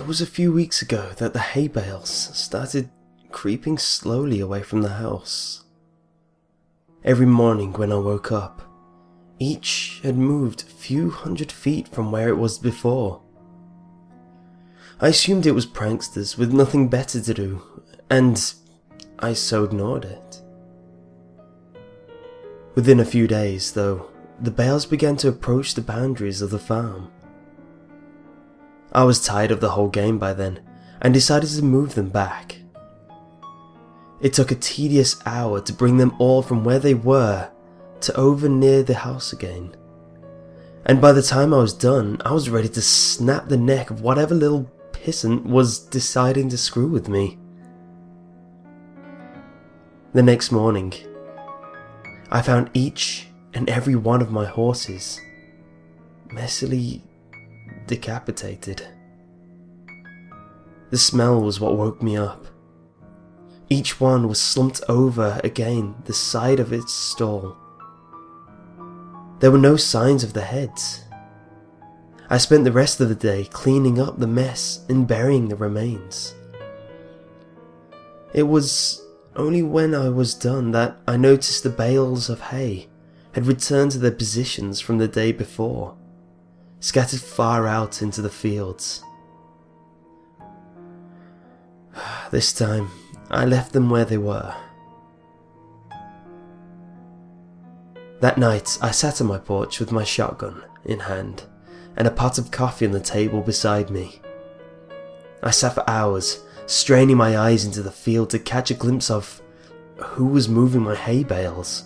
was a few weeks ago that the hay bales started creeping slowly away from the house. Every morning when I woke up, each had moved a few hundred feet from where it was before. I assumed it was pranksters with nothing better to do, and I so ignored it. Within a few days, though, the bales began to approach the boundaries of the farm. I was tired of the whole game by then, and decided to move them back. It took a tedious hour to bring them all from where they were to over near the house again. And by the time I was done, I was ready to snap the neck of whatever little pissant was deciding to screw with me. The next morning, I found each and every one of my horses messily decapitated. The smell was what woke me up. Each one was slumped over against the side of its stall. There were no signs of the heads. I spent the rest of the day cleaning up the mess and burying the remains. It was only when I was done that I noticed the bales of hay had returned to their positions from the day before, scattered far out into the fields. This time, I left them where they were. That night, I sat on my porch with my shotgun in hand and a pot of coffee on the table beside me. I sat for hours, straining my eyes into the field to catch a glimpse of who was moving my hay bales.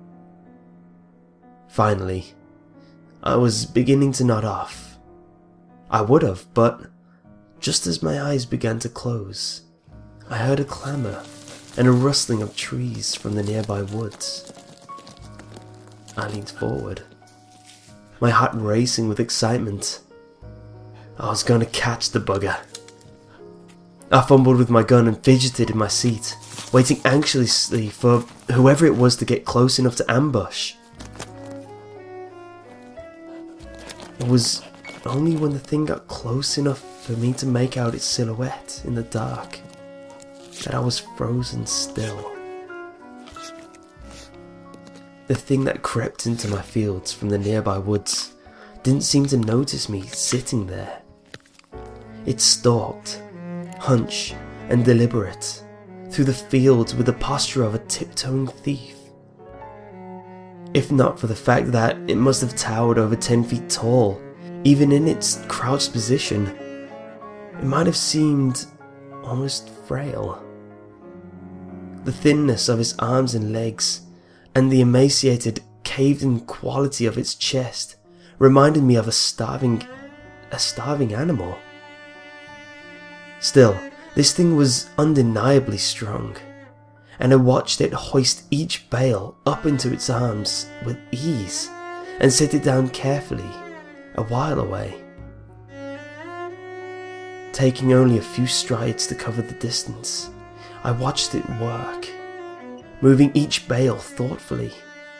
Finally, I was beginning to nod off. I would have, but just as my eyes began to close, I heard a clamour and a rustling of trees from the nearby woods. I leaned forward, my heart racing with excitement. I was going to catch the bugger. I fumbled with my gun and fidgeted in my seat, waiting anxiously for whoever it was to get close enough to ambush. It was only when the thing got close enough for me to make out its silhouette in the dark that I was frozen still. The thing that crept into my fields from the nearby woods didn't seem to notice me sitting there. It stalked, hunched and deliberate, through the fields with the posture of a tiptoeing thief. If not for the fact that it must have towered over 10 feet tall, even in its crouched position, it might have seemed almost frail. The thinness of its arms and legs, and the emaciated, caved-in quality of its chest reminded me of a starving animal. Still, this thing was undeniably strong, and I watched it hoist each bale up into its arms with ease and set it down carefully, a while away. Taking only a few strides to cover the distance, I watched it work, moving each bale thoughtfully.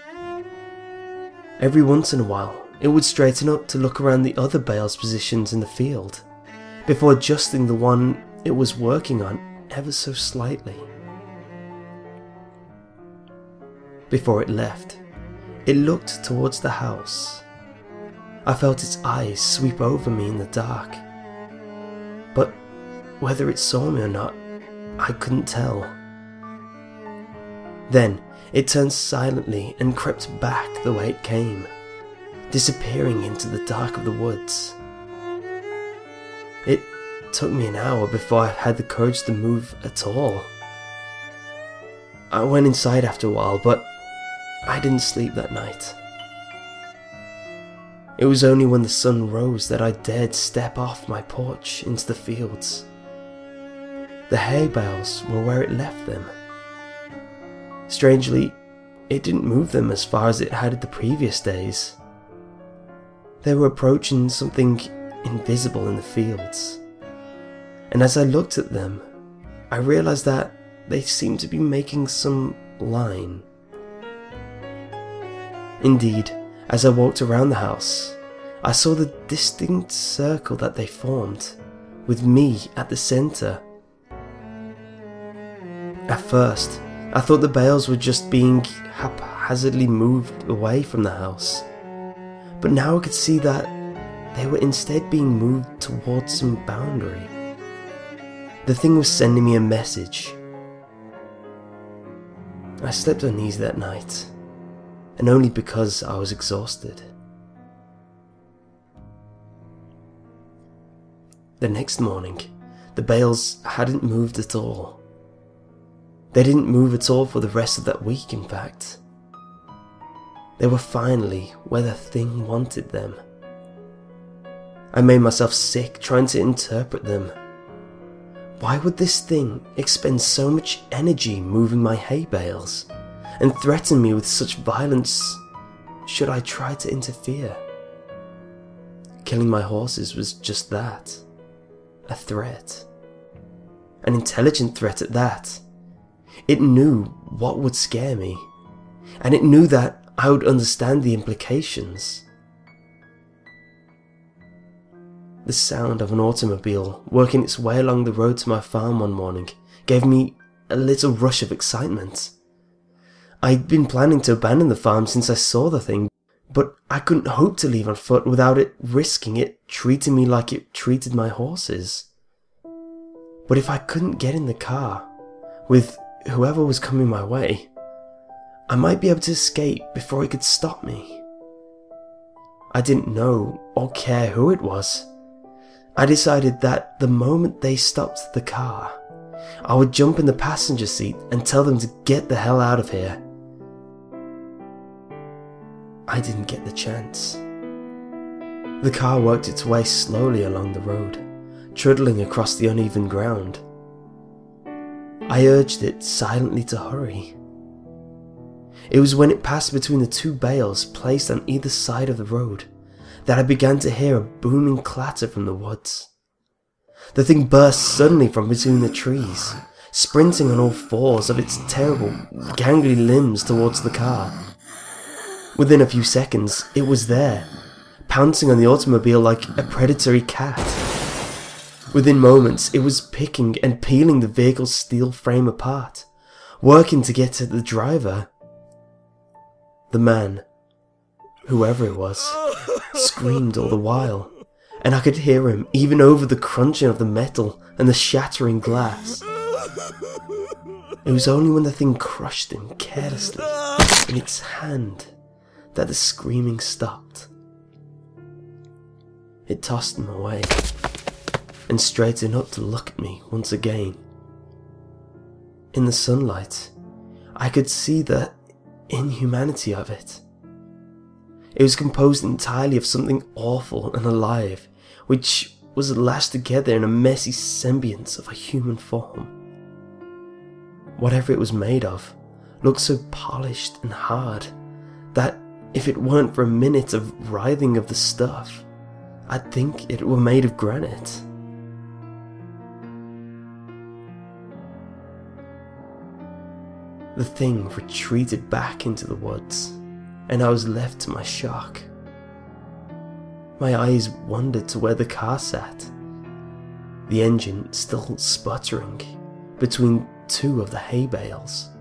Every once in a while, it would straighten up to look around the other bales' positions in the field, before adjusting the one it was working on ever so slightly. Before it left, it looked towards the house. I felt its eyes sweep over me in the dark, but whether it saw me or not, I couldn't tell. Then it turned silently and crept back the way it came, disappearing into the dark of the woods. It took me an hour before I had the courage to move at all. I went inside after a while, but I didn't sleep that night. It was only when the sun rose that I dared step off my porch into the fields. The hay bales were where it left them. Strangely, it didn't move them as far as it had the previous days. They were approaching something invisible in the fields, and as I looked at them, I realized that they seemed to be making some line. Indeed, as I walked around the house, I saw the distinct circle that they formed, with me at the centre. At first, I thought the bales were just being haphazardly moved away from the house, but now I could see that they were instead being moved towards some boundary. The thing was sending me a message. I slept uneasy that night, and only because I was exhausted. The next morning, the bales hadn't moved at all. They didn't move at all for the rest of that week, in fact. They were finally where the thing wanted them. I made myself sick trying to interpret them. Why would this thing expend so much energy moving my hay bales and threaten me with such violence should I try to interfere? Killing my horses was just that, a threat. An intelligent threat at that. It knew what would scare me, and it knew that I would understand the implications. The sound of an automobile working its way along the road to my farm one morning gave me a little rush of excitement. I'd been planning to abandon the farm since I saw the thing, but I couldn't hope to leave on foot without it risking it treating me like it treated my horses. But if I couldn't get in the car with whoever was coming my way, I might be able to escape before he could stop me. I didn't know or care who it was. I decided that the moment they stopped the car, I would jump in the passenger seat and tell them to get the hell out of here. I didn't get the chance. The car worked its way slowly along the road, trundling across the uneven ground. I urged it silently to hurry. It was when it passed between the two bales placed on either side of the road that I began to hear a booming clatter from the woods. The thing burst suddenly from between the trees, sprinting on all fours of its terrible, gangly limbs towards the car. Within a few seconds, it was there, pouncing on the automobile like a predatory cat. Within moments, it was picking and peeling the vehicle's steel frame apart, working to get to the driver. The man, whoever it was, screamed all the while, and I could hear him even over the crunching of the metal and the shattering glass. It was only when the thing crushed him carelessly in its hand that the screaming stopped. It tossed him away and straightened up to look at me once again. In the sunlight, I could see the inhumanity of it. It was composed entirely of something awful and alive, which was lashed together in a messy semblance of a human form. Whatever it was made of looked so polished and hard that if it weren't for a minute of writhing of the stuff, I'd think it were made of granite. The thing retreated back into the woods, and I was left to my shock. My eyes wandered to where the car sat, the engine still sputtering between two of the hay bales.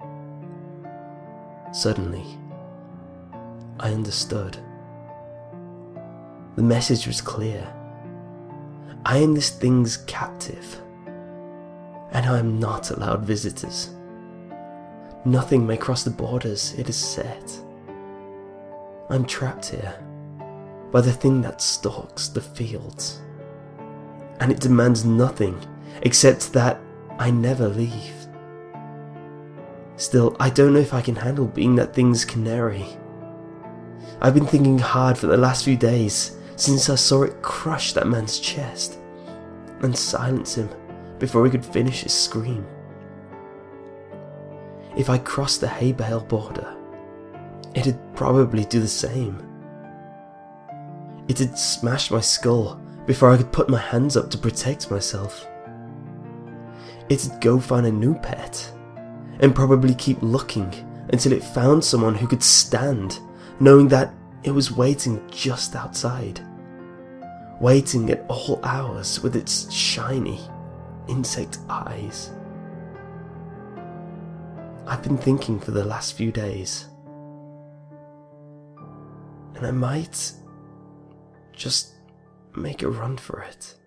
Suddenly, I understood. The message was clear. I am this thing's captive, and I am not allowed visitors. Nothing may cross the borders it has set. I'm trapped here by the thing that stalks the fields, and it demands nothing except that I never leave. Still, I don't know if I can handle being that thing's canary. I've been thinking hard for the last few days since I saw it crush that man's chest and silence him before he could finish his scream. If I crossed the hay bale border, it'd probably do the same. It'd smash my skull before I could put my hands up to protect myself. It'd go find a new pet and probably keep looking until it found someone who could stand, knowing that it was waiting just outside, waiting at all hours with its shiny insect eyes. I've been thinking for the last few days, and I might just make a run for it.